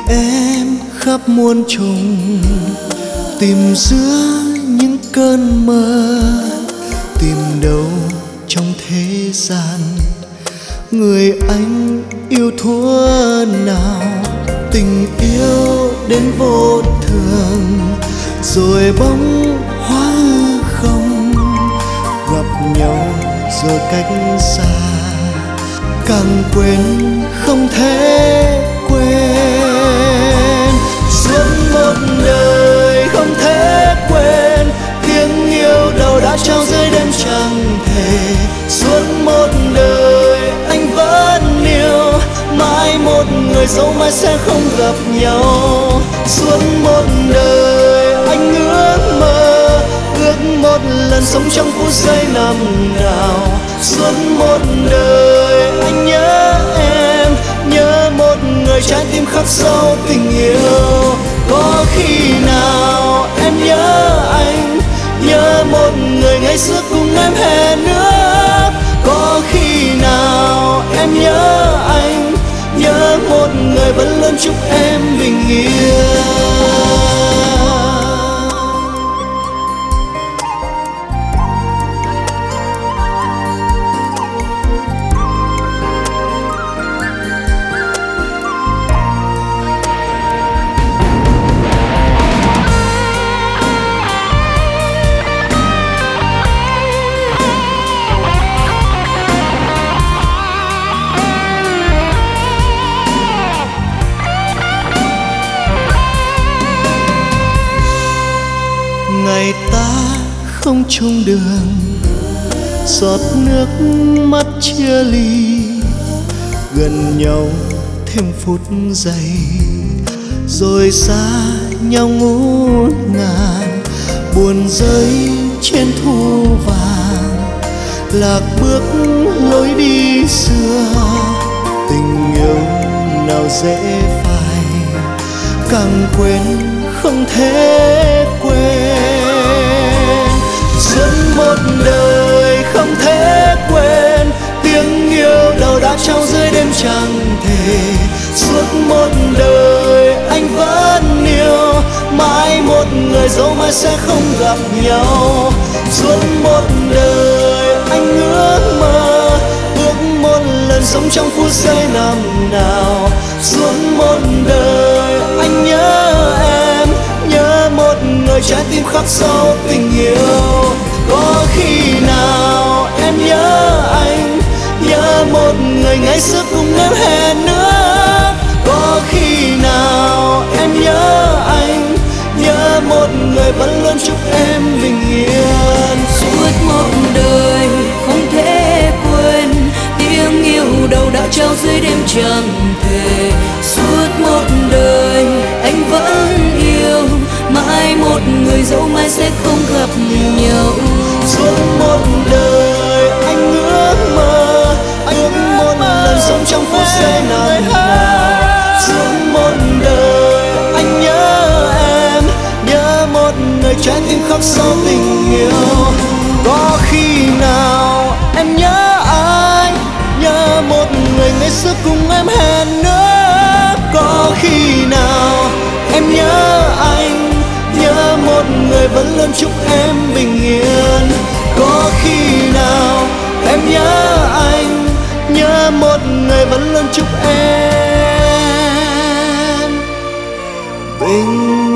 em khắp muôn trùng, tìm giữa những cơn mơ, tìm đâu trong thế gian người anh yêu thuở nào. Tình yêu đến vô thường rồi bóng hóa hư không, gặp nhau rồi cách xa, càng quên không thể quên. Suốt một đời không thể quên tiếng yêu đầu đã trao dưới đêm chẳng thể. Suốt một đời anh vẫn yêu, mãi một người dẫu mai sẽ không gặp nhau. Suốt một đời anh ước mơ, ước một lần sống trong phút giây năm nào. Suốt một đời anh nhớ em, nhớ một người trái tim khắc sâu tình yêu. Có khi nào em nhớ anh, nhớ một người ngày xưa cùng em hẹn ước. Có khi nào em nhớ anh, nhớ một người vẫn luôn chúc em bình yên. Ngày ta không chung đường, giọt nước mắt chia ly, gần nhau thêm phút giây rồi xa nhau ngút ngàn. Buồn rơi trên thu vàng, lạc bước lối đi xưa. Tình yêu nào dễ phai, càng quên không thể quên. Suốt một đời không thể quên tiếng yêu đầu đã trao dưới đêm chẳng thể. Suốt một đời anh vẫn yêu, mãi một người dẫu mai sẽ không gặp nhau. Suốt một đời anh ước mơ, ước một lần sống trong phút giây năm nào. Suốt một đời anh nhớ em, nhớ một người trái tim khắc sâu tình yêu. Có khi nào em nhớ anh, nhớ một người ngày xưa cùng em hẹn ước. Có khi nào em nhớ anh, nhớ một người vẫn luôn chúc em bình yên. Suốt một đời không thể quên tiếng yêu đầu đã trao dưới đêm chẳng thể. Suốt một đời anh vẫn yêu, mãi một người dẫu mai sẽ không gặp nhau. Suốt một đời anh ước mơ, ước một lần sống trong phút giây năm nào. Suốt một đời anh nhớ em, nhớ một người trái tim khắc sâu tình yêu. Có khi nào em nhớ anh, nhớ một người ngày xưa cùng em hẹn ước. Có khi nào em nhớ anh, nhớ một người vẫn luôn chúc em bình yên. Có khi nào em nhớ anh, nhớ một người vẫn luôn chúc em bình